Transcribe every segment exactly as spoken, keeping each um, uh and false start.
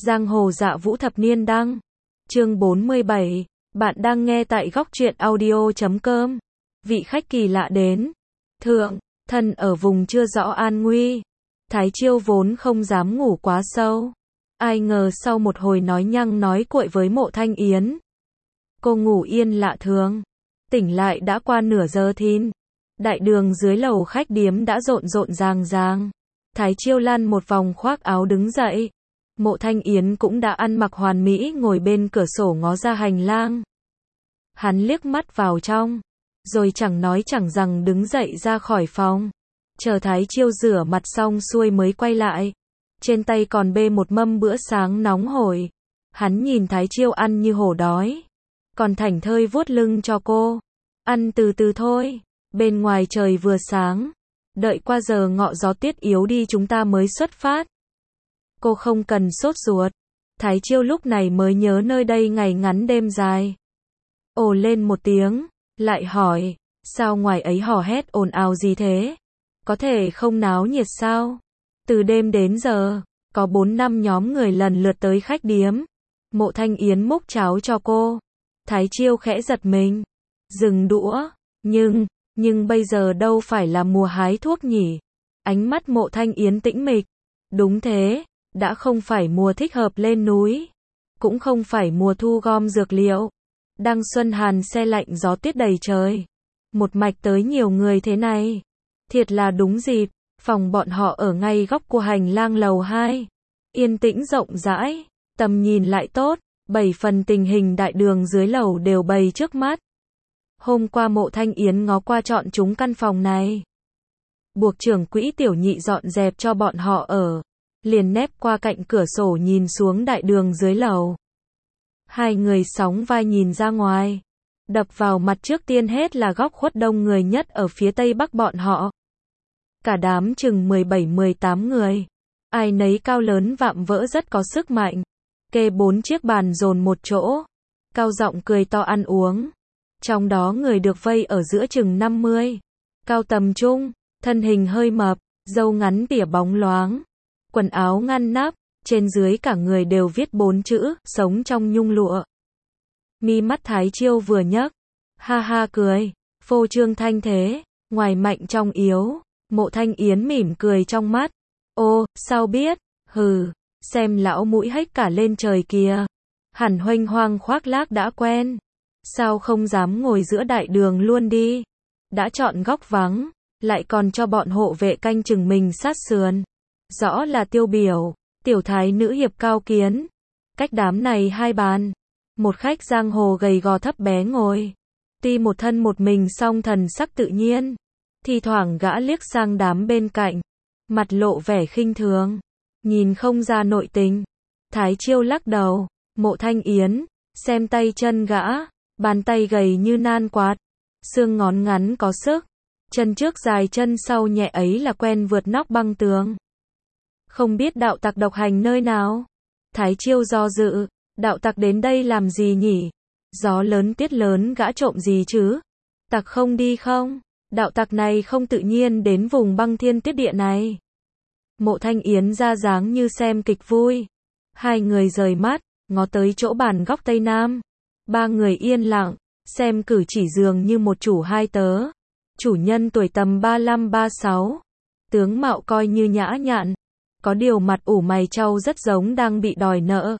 Giang hồ dạ vũ thập niên đăng. Chương bốn mươi bảy. Bạn đang nghe tại góc truyện audio chấm com. Vị khách kỳ lạ đến. Thượng, thân ở vùng chưa rõ an nguy. Thái Chiêu vốn không dám ngủ quá sâu. Ai ngờ sau một hồi nói nhăng nói cuội với Mộ Thanh Yến, cô ngủ yên lạ thường. Tỉnh lại đã qua nửa giờ thìn. Đại đường dưới lầu khách điếm đã rộn rộn ràng ràng. Thái Chiêu lăn một vòng khoác áo đứng dậy. Mộ Thanh Yến cũng đã ăn mặc hoàn mỹ ngồi bên cửa sổ ngó ra hành lang. Hắn liếc mắt vào trong, rồi chẳng nói chẳng rằng đứng dậy ra khỏi phòng. Chờ Thái Chiêu rửa mặt xong xuôi mới quay lại. Trên tay còn bê một mâm bữa sáng nóng hổi. Hắn nhìn Thái Chiêu ăn như hổ đói, còn thảnh thơi vuốt lưng cho cô. Ăn từ từ thôi, bên ngoài trời vừa sáng. Đợi qua giờ ngọ gió tiết yếu đi chúng ta mới xuất phát. Cô không cần sốt ruột. Thái Chiêu lúc này mới nhớ nơi đây ngày ngắn đêm dài. Ồ lên một tiếng, lại hỏi, sao ngoài ấy hò hét ồn ào gì thế? Có thể không náo nhiệt sao? Từ đêm đến giờ, có bốn năm nhóm người lần lượt tới khách điếm. Mộ Thanh Yến múc cháo cho cô. Thái Chiêu khẽ giật mình, dừng đũa, nhưng, nhưng bây giờ đâu phải là mùa hái thuốc nhỉ? Ánh mắt Mộ Thanh Yến tĩnh mịch. Đúng thế, đã không phải mùa thích hợp lên núi, cũng không phải mùa thu gom dược liệu. Đang xuân hàn se lạnh gió tuyết đầy trời. Một mạch tới nhiều người thế này. Thiệt là đúng dịp, phòng bọn họ ở ngay góc của hành lang lầu hai. Yên tĩnh rộng rãi, tầm nhìn lại tốt, bảy phần tình hình đại đường dưới lầu đều bày trước mắt. Hôm qua Mộ Thanh Yến ngó qua chọn chúng căn phòng này. Buộc trưởng quỹ Tiểu Nhị dọn dẹp cho bọn họ ở. Liền nép qua cạnh cửa sổ nhìn xuống đại đường dưới lầu. Hai người sóng vai nhìn ra ngoài. Đập vào mặt trước tiên hết là góc khuất đông người nhất ở phía tây bắc bọn họ. Cả đám chừng mười bảy mười tám người. Ai nấy cao lớn vạm vỡ rất có sức mạnh. Kê bốn chiếc bàn dồn một chỗ. Cao giọng cười to ăn uống. Trong đó người được vây ở giữa chừng năm mươi. Cao tầm trung, thân hình hơi mập, râu ngắn tỉa bóng loáng. Quần áo ngăn nắp, trên dưới cả người đều viết bốn chữ, sống trong nhung lụa. Mi mắt Thái Chiêu vừa nhấc, ha ha cười, phô trương thanh thế, ngoài mạnh trong yếu. Mộ Thanh Yến mỉm cười trong mắt. Ô, sao biết? Hừ, xem lão mũi hếch cả lên trời kìa. Hẳn huênh hoang khoác lác đã quen. Sao không dám ngồi giữa đại đường luôn đi? Đã chọn góc vắng, lại còn cho bọn hộ vệ canh chừng mình sát sườn. Rõ là tiêu biểu, tiểu thái nữ hiệp cao kiến. Cách đám này hai bàn. Một khách giang hồ gầy gò thấp bé ngồi. Tuy một thân một mình song thần sắc tự nhiên. Thì thoảng gã liếc sang đám bên cạnh. Mặt lộ vẻ khinh thường. Nhìn không ra nội tình. Thái Chiêu lắc đầu. Mộ Thanh Yến, xem tay chân gã. Bàn tay gầy như nan quạt. Xương ngón ngắn có sức. Chân trước dài chân sau nhẹ ấy là quen vượt nóc băng tường. Không biết đạo tặc độc hành nơi nào? Thái Chiêu do dự, đạo tặc đến đây làm gì nhỉ? Gió lớn tiết lớn gã trộm gì chứ? Tặc không đi không? Đạo tặc này không tự nhiên đến vùng băng thiên tuyết địa này. Mộ Thanh Yến ra dáng như xem kịch vui. Hai người rời mắt, ngó tới chỗ bàn góc tây nam. Ba người yên lặng, xem cử chỉ dường như một chủ hai tớ. Chủ nhân tuổi tầm ba lăm ba sáu. Tướng mạo coi như nhã nhặn. Có điều mặt ủ mày trau rất giống đang bị đòi nợ.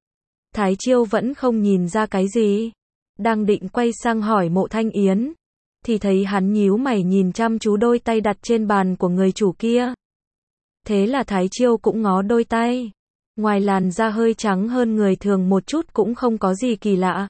Thái Chiêu vẫn không nhìn ra cái gì. Đang định quay sang hỏi Mộ Thanh Yến. Thì thấy hắn nhíu mày nhìn chăm chú đôi tay đặt trên bàn của người chủ kia. Thế là Thái Chiêu cũng ngó đôi tay. Ngoài làn da hơi trắng hơn người thường một chút cũng không có gì kỳ lạ.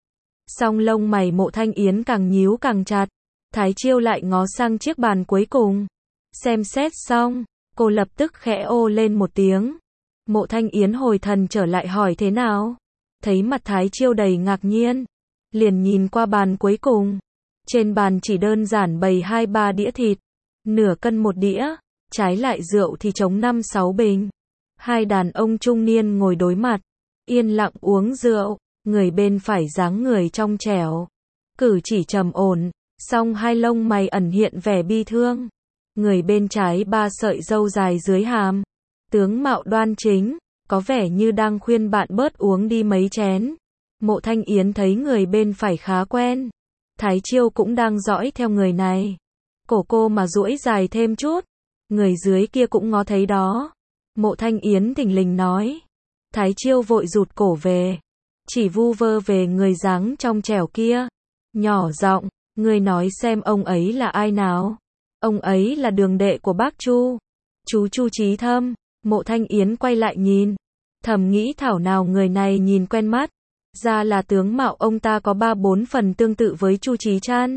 Song lông mày Mộ Thanh Yến càng nhíu càng chặt. Thái Chiêu lại ngó sang chiếc bàn cuối cùng. Xem xét xong, cô lập tức khẽ ô lên một tiếng. Mộ Thanh Yến hồi thần trở lại hỏi thế nào. Thấy mặt Thái Chiêu đầy ngạc nhiên. Liền nhìn qua bàn cuối cùng. Trên bàn chỉ đơn giản bày hai ba đĩa thịt. Nửa cân một đĩa. Trái lại rượu thì trống năm sáu bình. Hai đàn ông trung niên ngồi đối mặt. Yên lặng uống rượu. Người bên phải dáng người trong trẻo. Cử chỉ trầm ổn. Song hai lông mày ẩn hiện vẻ bi thương. Người bên trái ba sợi râu dài dưới hàm. Tướng mạo đoan chính. có vẻ như đang khuyên bạn bớt uống đi mấy chén. Mộ Thanh Yến thấy người bên phải khá quen. Thái Chiêu cũng đang dõi theo người này. Cổ cô mà duỗi dài thêm chút, người dưới kia cũng ngó thấy đó. Mộ Thanh Yến thình lình nói. Thái Chiêu vội rụt cổ về, chỉ vu vơ về người dáng trong trẻo kia. Nhỏ giọng, người nói xem ông ấy là ai nào. Ông ấy là đường đệ của bác Chu. Chú Chu Chí Thâm. Mộ Thanh Yến quay lại nhìn, thầm nghĩ thảo nào người này nhìn quen mắt. Ra là tướng mạo ông ta có ba bốn phần tương tự với Chu Chí Trăn.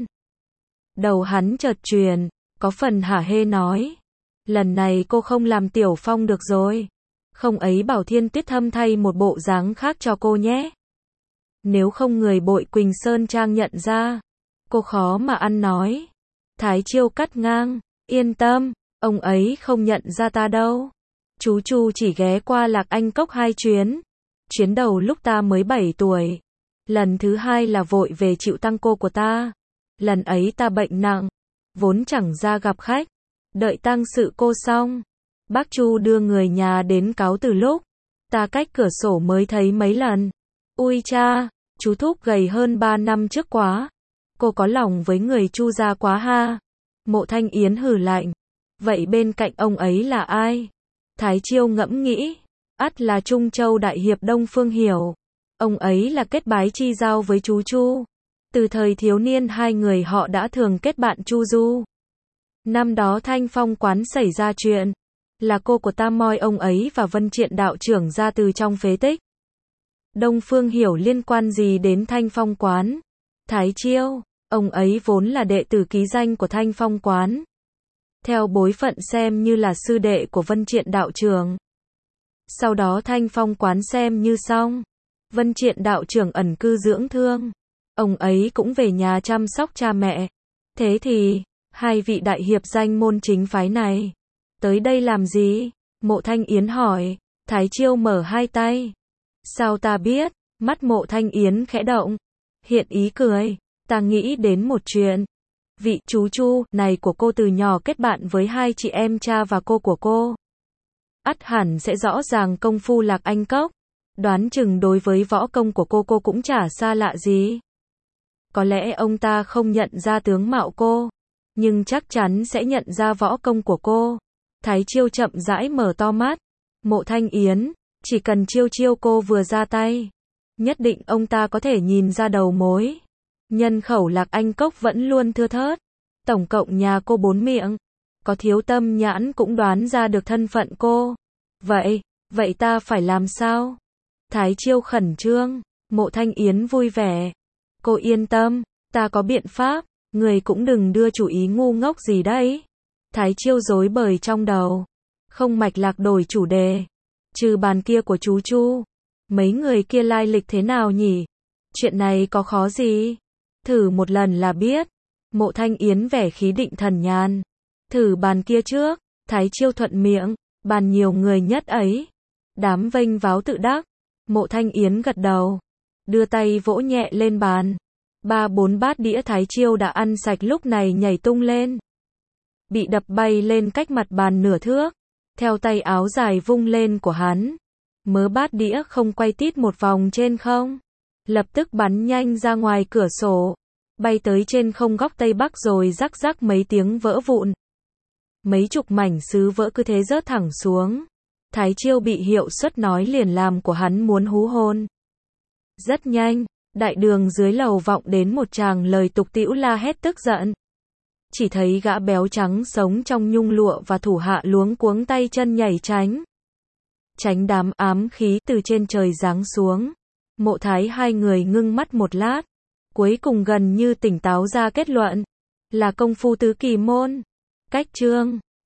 Đầu hắn chợt chuyển, có phần hả hê nói. Lần này cô không làm Tiểu Phong được rồi. Không ấy bảo Thiên Tuyết Thâm thay một bộ dáng khác cho cô nhé. Nếu không người Bội Quỳnh Sơn Trang nhận ra, cô khó mà ăn nói. Thái Chiêu cắt ngang, yên tâm, ông ấy không nhận ra ta đâu. Chú Chu chỉ ghé qua Lạc Anh Cốc hai chuyến. Chuyến đầu lúc ta mới bảy tuổi. Lần thứ hai là vội về chịu tăng cô của ta. Lần ấy ta bệnh nặng, vốn chẳng ra gặp khách. Đợi tang sự cô xong, bác Chu đưa người nhà đến cáo từ lúc. Ta cách cửa sổ mới thấy mấy lần. Ui cha, chú Thúc gầy hơn ba năm trước quá. Cô có lòng với người Chu gia quá ha. Mộ Thanh Yến hừ lạnh. Vậy bên cạnh ông ấy là ai? Thái Chiêu ngẫm nghĩ. Ắt là Trung Châu Đại Hiệp Đông Phương Hiểu. Ông ấy là kết bái chi giao với chú Chu. Từ thời thiếu niên hai người họ đã thường kết bạn chu du. Năm đó Thanh Phong quán xảy ra chuyện, là cô của ta moi ông ấy và Vân Triện đạo trưởng ra từ trong phế tích. Đông Phương Hiểu liên quan gì đến Thanh Phong quán? Thái Chiêu, ông ấy vốn là đệ tử ký danh của Thanh Phong quán. Theo bối phận xem như là sư đệ của Vân Triện đạo trưởng. Sau đó Thanh Phong quán xem như xong. Vân Triện đạo trưởng ẩn cư dưỡng thương. Ông ấy cũng về nhà chăm sóc cha mẹ. Thế thì, hai vị đại hiệp danh môn chính phái này tới đây làm gì? Mộ Thanh Yến hỏi. Thái Chiêu mở hai tay. Sao ta biết? Mắt Mộ Thanh Yến khẽ động, hiện ý cười. Ta nghĩ đến một chuyện. Vị chú Chu này của cô từ nhỏ kết bạn với hai chị em cha và cô của cô. Ắt hẳn sẽ rõ ràng công phu Lạc Anh Cốc. Đoán chừng đối với võ công của cô cô cũng chả xa lạ gì. Có lẽ ông ta không nhận ra tướng mạo cô, nhưng chắc chắn sẽ nhận ra võ công của cô. Thái Chiêu chậm rãi mở to mắt. Mộ Thanh Yến, chỉ cần chiêu chiêu cô vừa ra tay, nhất định ông ta có thể nhìn ra đầu mối. Nhân khẩu Lạc Anh Cốc vẫn luôn thưa thớt. Tổng cộng nhà cô bốn miệng. Có thiếu tâm nhãn cũng đoán ra được thân phận cô. Vậy, vậy ta phải làm sao? Thái Chiêu khẩn trương. Mộ Thanh Yến vui vẻ. Cô yên tâm, ta có biện pháp. Người cũng đừng đưa chủ ý ngu ngốc gì đấy. Thái Chiêu rối bời trong đầu. Không mạch lạc đổi chủ đề. Trừ bàn kia của chú Chu, mấy người kia lai lịch thế nào nhỉ? Chuyện này có khó gì? Thử một lần là biết. Mộ Thanh Yến vẻ khí định thần nhàn. Thử bàn kia trước. Thái Chiêu thuận miệng. Bàn nhiều người nhất ấy. Đám vênh váo tự đắc. Mộ Thanh Yến gật đầu, đưa tay vỗ nhẹ lên bàn. Ba bốn bát đĩa Thái Chiêu đã ăn sạch lúc này nhảy tung lên, bị đập bay lên cách mặt bàn nửa thước. Theo tay áo dài vung lên của hắn, mớ bát đĩa không quay tít một vòng trên không, lập tức bắn nhanh ra ngoài cửa sổ, bay tới trên không góc tây bắc rồi rắc rắc mấy tiếng vỡ vụn. Mấy chục mảnh sứ vỡ cứ thế rớt thẳng xuống. Thái Chiêu bị hiệu suất nói liền làm của hắn muốn hú hồn. Rất nhanh, đại đường dưới lầu vọng đến một tràng lời tục tĩu la hét tức giận. Chỉ thấy gã béo trắng sống trong nhung lụa và thủ hạ luống cuống tay chân nhảy tránh. Tránh đám ám khí từ trên trời giáng xuống. Mộ Thái hai người ngưng mắt một lát, cuối cùng gần như tỉnh táo ra kết luận. Là công phu tứ kỳ môn. Cách chương